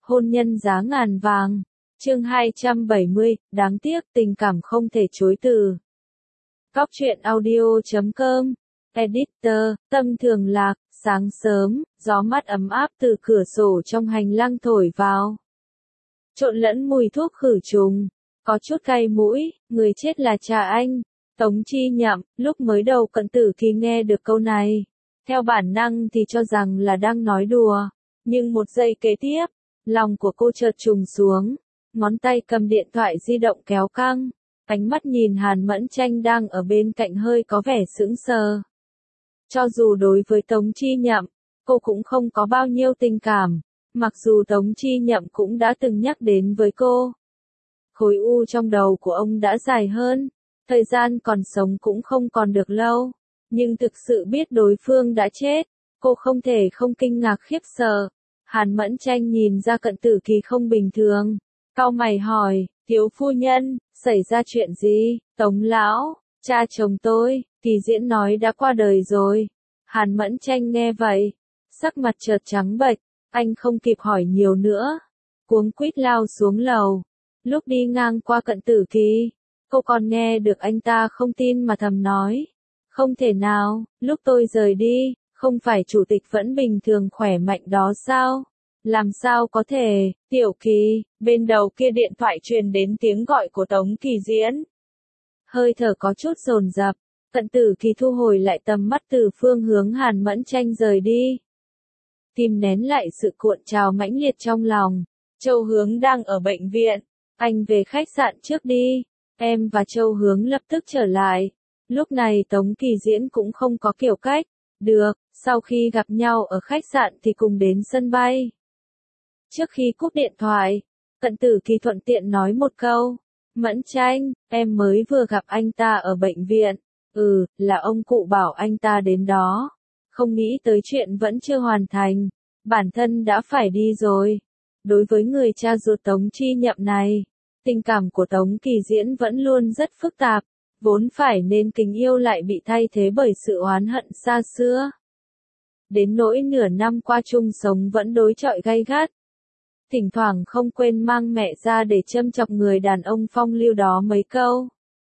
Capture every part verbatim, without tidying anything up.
Hôn nhân giá ngàn vàng. Chương hai trăm bảy mươi, đáng tiếc tình cảm không thể chối từ. Cóc truyện audio chấm com. Editor, Tâm Thường Lạc, sáng sớm, gió mát ấm áp từ cửa sổ trong hành lang thổi vào. Trộn lẫn mùi thuốc khử trùng, có chút cay mũi, người chết là cha anh. Tống Chi Nhậm, lúc mới đầu Cận Tử Kỳ nghe được câu này. Theo bản năng thì cho rằng là đang nói đùa. Nhưng một giây kế tiếp, lòng của cô chợt trùng xuống. Ngón tay cầm điện thoại di động kéo căng. Ánh mắt nhìn Hàn Mẫn Tranh đang ở bên cạnh hơi có vẻ sững sờ. Cho dù đối với Tống Chi Nhậm, cô cũng không có bao nhiêu tình cảm. Mặc dù Tống Chi Nhậm cũng đã từng nhắc đến với cô. Khối u trong đầu của ông đã dài hơn. Thời gian còn sống cũng không còn được lâu. Nhưng thực sự biết đối phương đã chết. Cô không thể không kinh ngạc khiếp sợ. Hàn Mẫn Tranh nhìn ra Cận Tử Kỳ không bình thường. Cau mày hỏi, thiếu phu nhân, xảy ra chuyện gì? Tống lão, cha chồng tôi, Kỳ Diễn nói đã qua đời rồi. Hàn Mẫn Tranh nghe vậy. Sắc mặt chợt trắng bệch. Anh không kịp hỏi nhiều nữa. Cuống quýt lao xuống lầu. Lúc đi ngang qua Cận Tử Kỳ, cô còn nghe được anh ta không tin mà thầm nói. Không thể nào, lúc tôi rời đi, không phải chủ tịch vẫn bình thường khỏe mạnh đó sao? Làm sao có thể, Tiểu Kỳ, bên đầu kia điện thoại truyền đến tiếng gọi của Tống Kỳ Diễn. Hơi thở có chút dồn dập, Cận Tử Kỳ thu hồi lại tầm mắt từ phương hướng Hàn Mẫn Tranh rời đi. Kìm nén lại sự cuộn trào mãnh liệt trong lòng. Châu Hướng đang ở bệnh viện, anh về khách sạn trước đi. Em và Châu Hướng lập tức trở lại. Lúc này Tống Kỳ Diễn cũng không có kiểu cách. Được, sau khi gặp nhau ở khách sạn thì cùng đến sân bay. Trước khi cúp điện thoại, Cận Tử Kỳ thuận tiện nói một câu. Mẫn Tranh, em mới vừa gặp anh ta ở bệnh viện. Ừ, là ông cụ bảo anh ta đến đó. Không nghĩ tới chuyện vẫn chưa hoàn thành. Bản thân đã phải đi rồi. Đối với người cha ruột Tống Chi Nhậm này, tình cảm của Tống Kỳ Diễn vẫn luôn rất phức tạp. Vốn phải nên tình yêu lại bị thay thế bởi sự oán hận xa xưa. Đến nỗi nửa năm qua chung sống vẫn đối chọi gay gắt. Thỉnh thoảng không quên mang mẹ ra để châm chọc người đàn ông phong lưu đó mấy câu.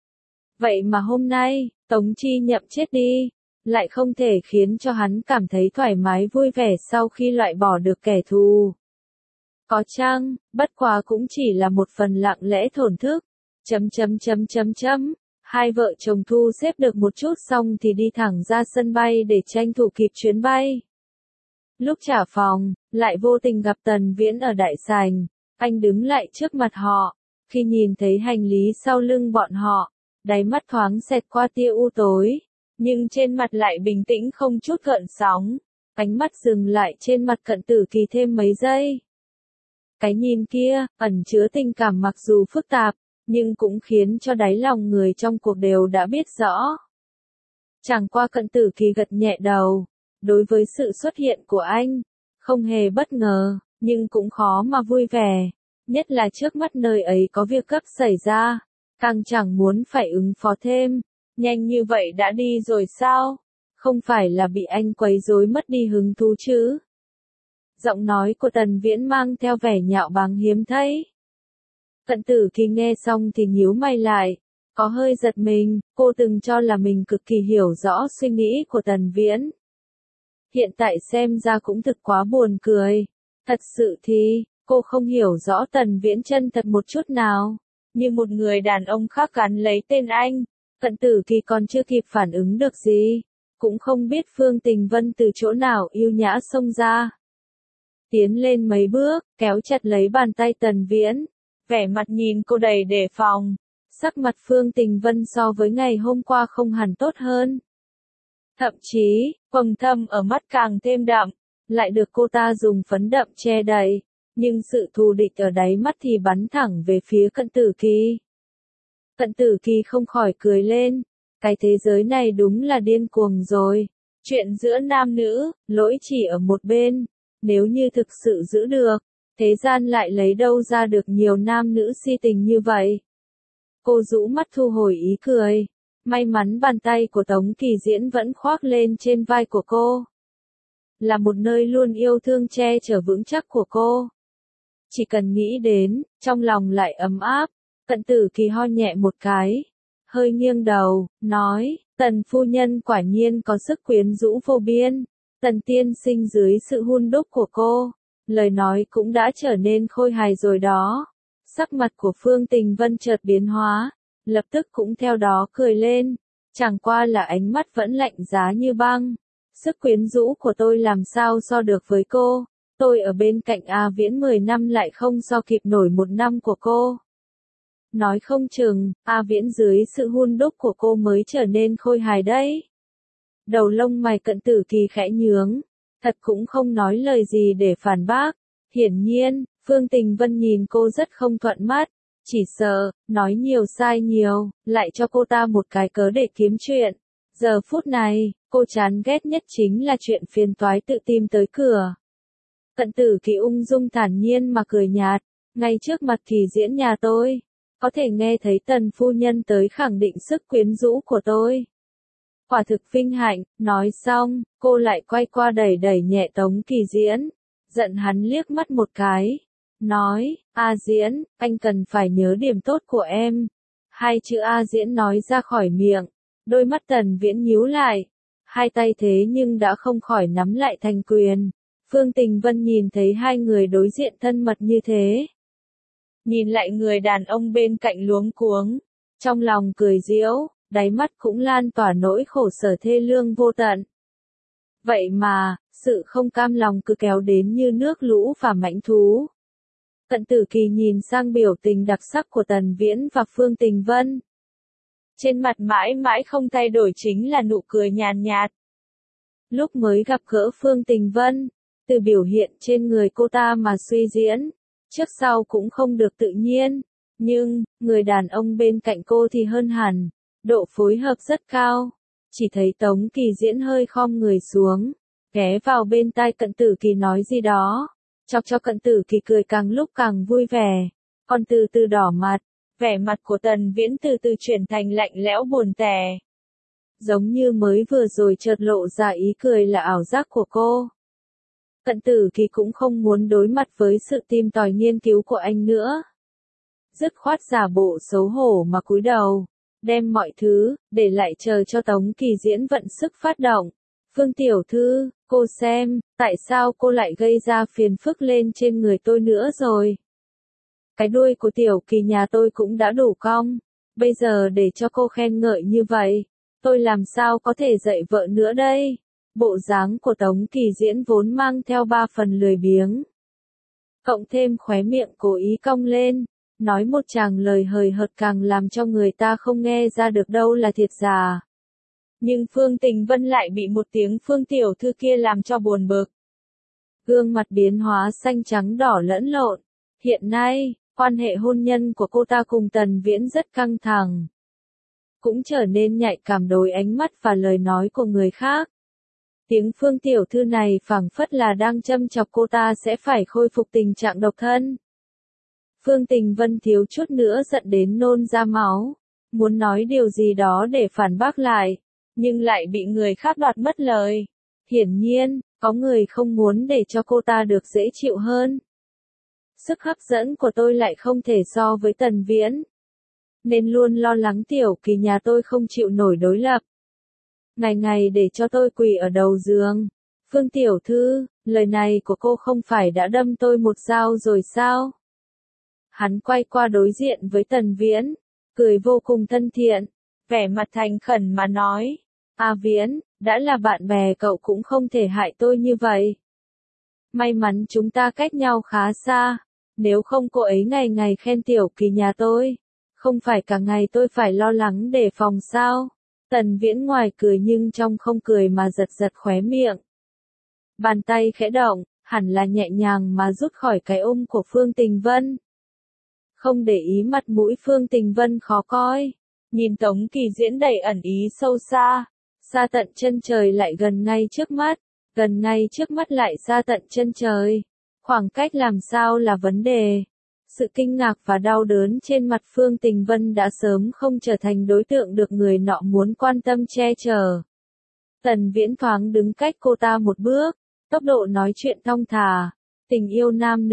Vậy mà hôm nay, Tống Chi Nhậm chết đi, lại không thể khiến cho hắn cảm thấy thoải mái vui vẻ sau khi loại bỏ được kẻ thù. Có chăng, bất quá cũng chỉ là một phần lặng lẽ thổn thức. Chấm chấm chấm chấm chấm. Hai vợ chồng thu xếp được một chút xong thì đi thẳng ra sân bay để tranh thủ kịp chuyến bay. Lúc trả phòng, lại vô tình gặp Tần Viễn ở đại sảnh. Anh đứng lại trước mặt họ. Khi nhìn thấy hành lý sau lưng bọn họ, đáy mắt thoáng xẹt qua tia u tối. Nhưng trên mặt lại bình tĩnh không chút gợn sóng. Ánh mắt dừng lại trên mặt Cận Tử Kỳ thêm mấy giây. Cái nhìn kia, ẩn chứa tình cảm mặc dù phức tạp, nhưng cũng khiến cho đáy lòng người trong cuộc đều đã biết rõ. Chẳng qua Cận Tử Kỳ gật nhẹ đầu. Đối với sự xuất hiện của anh, không hề bất ngờ, nhưng cũng khó mà vui vẻ. Nhất là trước mắt nơi ấy có việc gấp xảy ra, càng chẳng muốn phải ứng phó thêm. Nhanh như vậy đã đi rồi sao? Không phải là bị anh quấy rối mất đi hứng thú chứ? Giọng nói của Tần Viễn mang theo vẻ nhạo báng hiếm thấy. Cận Tử Kỳ nghe xong thì nhíu mày lại, có hơi giật mình, cô từng cho là mình cực kỳ hiểu rõ suy nghĩ của Tần Viễn. Hiện tại xem ra cũng thực quá buồn cười. Thật sự thì, cô không hiểu rõ Tần Viễn chân thật một chút nào. Như một người đàn ông khác gắn lấy tên anh, Cận Tử Kỳ còn chưa kịp phản ứng được gì. Cũng không biết Phương Tình Vân từ chỗ nào yêu nhã xông ra. Tiến lên mấy bước, kéo chặt lấy bàn tay Tần Viễn. Vẻ mặt nhìn cô đầy đề phòng. Sắc mặt Phương Tình Vân so với ngày hôm qua không hẳn tốt hơn. Thậm chí, quầng thâm ở mắt càng thêm đậm, lại được cô ta dùng phấn đậm che đậy, nhưng sự thù địch ở đáy mắt thì bắn thẳng về phía Cận Tử Kỳ. Cận Tử Kỳ không khỏi cười lên, cái thế giới này đúng là điên cuồng rồi. Chuyện giữa nam nữ, lỗi chỉ ở một bên, nếu như thực sự giữ được, thế gian lại lấy đâu ra được nhiều nam nữ si tình như vậy. Cô rũ mắt thu hồi ý cười. May mắn bàn tay của Tống Kỳ Diễn vẫn khoác lên trên vai của cô. Là một nơi luôn yêu thương che chở vững chắc của cô. Chỉ cần nghĩ đến, trong lòng lại ấm áp. Cận Tử Kỳ ho nhẹ một cái, hơi nghiêng đầu, nói, Tần phu nhân quả nhiên có sức quyến rũ vô biên. Tần tiên sinh dưới sự hun đúc của cô, lời nói cũng đã trở nên khôi hài rồi đó. Sắc mặt của Phương Tình Vân chợt biến hóa, lập tức cũng theo đó cười lên, chẳng qua là ánh mắt vẫn lạnh giá như băng. Sức quyến rũ của tôi làm sao so được với cô, tôi ở bên cạnh A Viễn mười năm lại không so kịp nổi một năm của cô. Nói không chừng, A Viễn dưới sự hun đúc của cô mới trở nên khôi hài đấy. Đầu lông mày Cận Tử Kỳ khẽ nhướng, thật cũng không nói lời gì để phản bác. Hiển nhiên, Phương Tình Vân nhìn cô rất không thuận mắt, chỉ sợ, nói nhiều sai nhiều, lại cho cô ta một cái cớ để kiếm chuyện. Giờ phút này, cô chán ghét nhất chính là chuyện phiền toái tự tìm tới cửa. Cận Tử Kỳ ung dung thản nhiên mà cười nhạt, ngay trước mặt Kỳ Diễn nhà tôi, có thể nghe thấy Tần phu nhân tới khẳng định sức quyến rũ của tôi. Quả thực vinh hạnh. Nói xong, cô lại quay qua đẩy đẩy nhẹ Tống Kỳ Diễn, giận hắn liếc mắt một cái, nói, A Diễn, anh cần phải nhớ điểm tốt của em. Hai chữ A Diễn nói ra khỏi miệng, đôi mắt Tần Viễn nhíu lại, hai tay thế nhưng đã không khỏi nắm lại thành quyền. Phương Tình Vân nhìn thấy hai người đối diện thân mật như thế, nhìn lại người đàn ông bên cạnh luống cuống, trong lòng cười giễu, đáy mắt cũng lan tỏa nỗi khổ sở thê lương vô tận. Vậy mà, sự không cam lòng cứ kéo đến như nước lũ và mãnh thú. Cận Tử Kỳ nhìn sang biểu tình đặc sắc của Tần Viễn và Phương Tình Vân. Trên mặt mãi mãi không thay đổi chính là nụ cười nhàn nhạt. Lúc mới gặp gỡ Phương Tình Vân, từ biểu hiện trên người cô ta mà suy diễn, trước sau cũng không được tự nhiên, nhưng, người đàn ông bên cạnh cô thì hơn hẳn, độ phối hợp rất cao. Chỉ thấy Tống Kỳ Diễn hơi khom người xuống, ghé vào bên tai Cận Tử Kỳ nói gì đó, chọc cho Cận Tử Kỳ cười càng lúc càng vui vẻ, còn từ từ đỏ mặt, vẻ mặt của Tần Viễn từ từ chuyển thành lạnh lẽo buồn tẻ. Giống như mới vừa rồi chợt lộ ra ý cười là ảo giác của cô. Cận Tử Kỳ cũng không muốn đối mặt với sự tìm tòi nghiên cứu của anh nữa. Dứt khoát giả bộ xấu hổ mà cúi đầu, đem mọi thứ, để lại chờ cho Tống Kỳ Diễn vận sức phát động. Phương tiểu thư, cô xem, tại sao cô lại gây ra phiền phức lên trên người tôi nữa rồi? Cái đuôi của tiểu Kỳ nhà tôi cũng đã đủ cong, bây giờ để cho cô khen ngợi như vậy, tôi làm sao có thể dạy vợ nữa đây? Bộ dáng của Tống Kỳ Diễn vốn mang theo ba phần lười biếng, cộng thêm khóe miệng cố ý cong lên, nói một tràng lời hời hợt càng làm cho người ta không nghe ra được đâu là thiệt giả. Nhưng Phương Tình Vân lại bị một tiếng Phương tiểu thư kia làm cho buồn bực. Gương mặt biến hóa xanh trắng đỏ lẫn lộn. Hiện nay, quan hệ hôn nhân của cô ta cùng Tần Viễn rất căng thẳng, cũng trở nên nhạy cảm đối ánh mắt và lời nói của người khác. Tiếng Phương tiểu thư này phảng phất là đang châm chọc cô ta sẽ phải khôi phục tình trạng độc thân. Phương Tình Vân thiếu chút nữa giận đến nôn ra máu, muốn nói điều gì đó để phản bác lại, nhưng lại bị người khác đoạt mất lời. Hiển nhiên, có người không muốn để cho cô ta được dễ chịu hơn. Sức hấp dẫn của tôi lại không thể so với Tần Viễn, nên luôn lo lắng tiểu Kỳ nhà tôi không chịu nổi đối lập. Ngày ngày để cho tôi quỳ ở đầu giường. Phương tiểu thư, lời này của cô không phải đã đâm tôi một dao rồi sao? Hắn quay qua đối diện với Tần Viễn, cười vô cùng thân thiện, vẻ mặt thành khẩn mà nói, A Viễn, đã là bạn bè cậu cũng không thể hại tôi như vậy. May mắn chúng ta cách nhau khá xa, nếu không cô ấy ngày ngày khen tiểu Kỳ nhà tôi, không phải cả ngày tôi phải lo lắng đề phòng sao? Tần Viễn ngoài cười nhưng trong không cười mà giật giật khóe miệng. Bàn tay khẽ động, hẳn là nhẹ nhàng mà rút khỏi cái ôm của Phương Tình Vân. Không để ý mặt mũi Phương Tình Vân khó coi, nhìn Tống Kỳ Diễn đầy ẩn ý sâu xa, xa tận chân trời lại gần ngay trước mắt, gần ngay trước mắt lại xa tận chân trời. Khoảng cách làm sao là vấn đề? Sự kinh ngạc và đau đớn trên mặt Phương Tình Vân đã sớm không trở thành đối tượng được người nọ muốn quan tâm che chở. Tần Viễn thoáng đứng cách cô ta một bước, tốc độ nói chuyện thong thả, tình yêu nam nữ,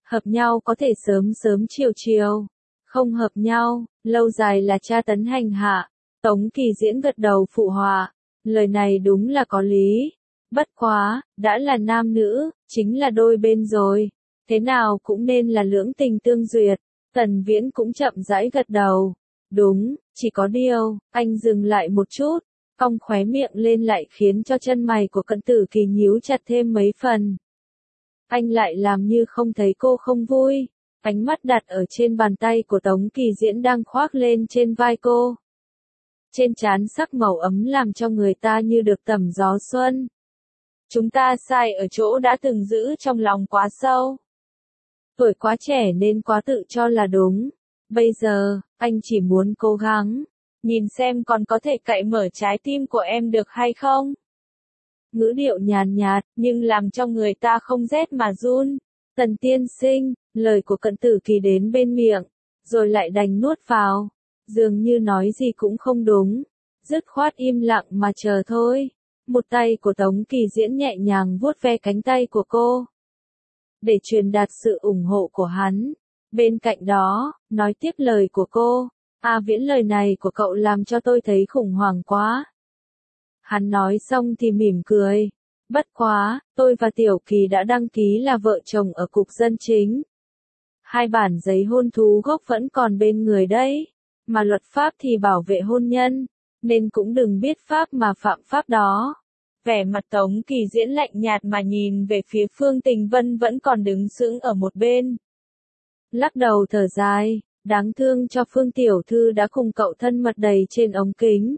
Hợp nhau có thể sớm sớm chiều chiều, không hợp nhau, lâu dài là tra tấn hành hạ. Tống Kỳ Diễn gật đầu phụ họa, lời này đúng là có lý. Bất quá, đã là nam nữ, chính là đôi bên rồi, thế nào cũng nên là lưỡng tình tương duyệt. Tần Viễn cũng chậm rãi gật đầu. Đúng, chỉ có điều, anh dừng lại một chút, cong khóe miệng lên lại khiến cho chân mày của Cận Tử Kỳ nhíu chặt thêm mấy phần. Anh lại làm như không thấy cô không vui, ánh mắt đặt ở trên bàn tay của Tống Kỳ Diễn đang khoác lên trên vai cô. Trên trán sắc màu ấm làm cho người ta như được tẩm gió xuân. Chúng ta sai ở chỗ đã từng giữ trong lòng quá sâu. Tuổi quá trẻ nên quá tự cho là đúng. Bây giờ, anh chỉ muốn cố gắng, nhìn xem còn có thể cậy mở trái tim của em được hay không. Ngữ điệu nhàn nhạt, nhưng làm cho người ta không rét mà run. Tần tiên sinh, lời của Cận Tử Kỳ đến bên miệng, rồi lại đành nuốt vào. Dường như nói gì cũng không đúng, dứt khoát im lặng mà chờ thôi. Một tay của Tống Kỳ Diễn nhẹ nhàng vuốt ve cánh tay của cô, để truyền đạt sự ủng hộ của hắn. Bên cạnh đó, nói tiếp lời của cô, A Viễn, lời này của cậu làm cho tôi thấy khủng hoảng quá. Hắn nói xong thì mỉm cười. Bất quá, tôi và Tiểu Kỳ đã đăng ký là vợ chồng ở cục dân chính. Hai bản giấy hôn thú gốc vẫn còn bên người đấy, mà luật pháp thì bảo vệ hôn nhân, nên cũng đừng biết pháp mà phạm pháp đó. Vẻ mặt Tống Kỳ Diễn lạnh nhạt mà nhìn về phía Phương Tình Vân vẫn còn đứng sững ở một bên. Lắc đầu thở dài, đáng thương cho Phương tiểu thư đã cùng cậu thân mật đầy trên ống kính.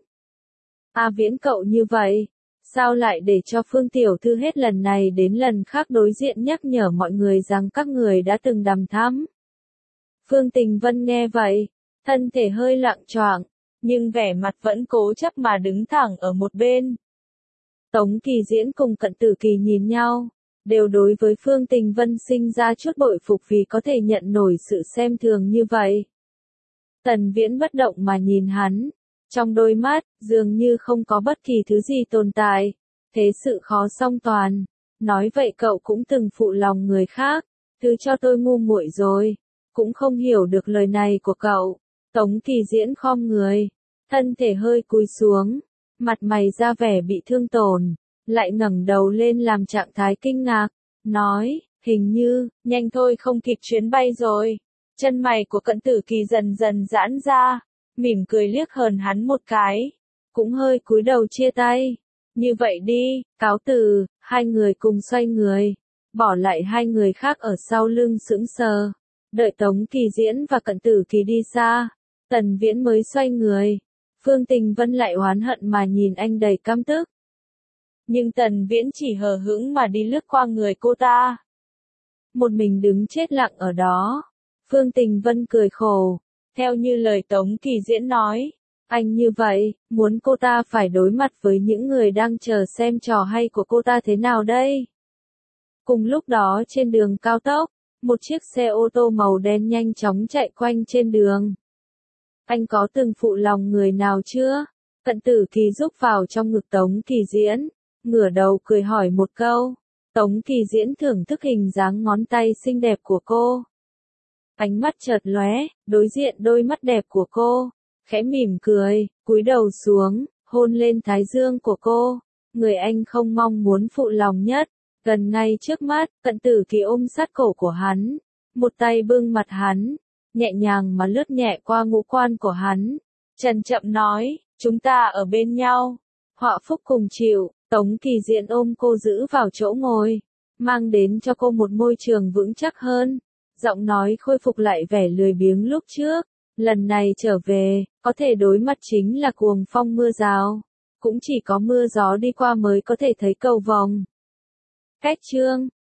A Viễn, cậu như vậy, sao lại để cho Phương tiểu thư hết lần này đến lần khác đối diện nhắc nhở mọi người rằng các người đã từng đằm thắm. Phương Tình Vân nghe vậy, thân thể hơi loạng choạng, nhưng vẻ mặt vẫn cố chấp mà đứng thẳng ở một bên. Tống Kỳ Diễn cùng Cận Tử Kỳ nhìn nhau, đều đối với Phương Tình Vân sinh ra chút bội phục vì có thể nhận nổi sự xem thường như vậy. Tần Viễn bất động mà nhìn hắn, trong đôi mắt, dường như không có bất kỳ thứ gì tồn tại, thế sự khó song toàn. Nói vậy cậu cũng từng phụ lòng người khác, thứ cho tôi ngu muội rồi, cũng không hiểu được lời này của cậu. Tống Kỳ Diễn khom người, thân thể hơi cúi xuống, mặt mày ra vẻ bị thương tổn, lại ngẩng đầu lên làm trạng thái kinh ngạc, nói, hình như, nhanh thôi không kịp chuyến bay rồi. Chân mày của Cận Tử Kỳ dần dần giãn ra, mỉm cười liếc hờn hắn một cái, cũng hơi cúi đầu chia tay. Như vậy đi, cáo từ, hai người cùng xoay người, bỏ lại hai người khác ở sau lưng sững sờ. Đợi Tống Kỳ Diễn và Cận Tử Kỳ đi xa, Tần Viễn mới xoay người. Phương Tình Vân lại oán hận mà nhìn anh đầy căm tức. Nhưng Tần Viễn chỉ hờ hững mà đi lướt qua người cô ta. Một mình đứng chết lặng ở đó. Phương Tình Vân cười khổ. Theo như lời Tống Kỳ Diễn nói, anh như vậy, muốn cô ta phải đối mặt với những người đang chờ xem trò hay của cô ta thế nào đây? Cùng lúc đó trên đường cao tốc, một chiếc xe ô tô màu đen nhanh chóng chạy quanh trên đường. Anh có từng phụ lòng người nào chưa? Cận Tử Kỳ rúc vào trong ngực Tống Kỳ Diễn, ngửa đầu cười hỏi một câu. Tống Kỳ Diễn thưởng thức hình dáng ngón tay xinh đẹp của cô. Ánh mắt chợt lóe, đối diện đôi mắt đẹp của cô, khẽ mỉm cười, cúi đầu xuống, hôn lên thái dương của cô. Người anh không mong muốn phụ lòng nhất, gần ngay trước mắt. Cận Tử Kỳ ôm sát cổ của hắn, một tay bưng mặt hắn, nhẹ nhàng mà lướt nhẹ qua ngũ quan của hắn, chậm chậm nói, chúng ta ở bên nhau, họa phúc cùng chịu. Tống Kỳ Diễn ôm cô giữ vào chỗ ngồi, mang đến cho cô một môi trường vững chắc hơn, giọng nói khôi phục lại vẻ lười biếng lúc trước. Lần này trở về, có thể đối mặt chính là cuồng phong mưa rào, cũng chỉ có mưa gió đi qua mới có thể thấy cầu vồng. Cách chương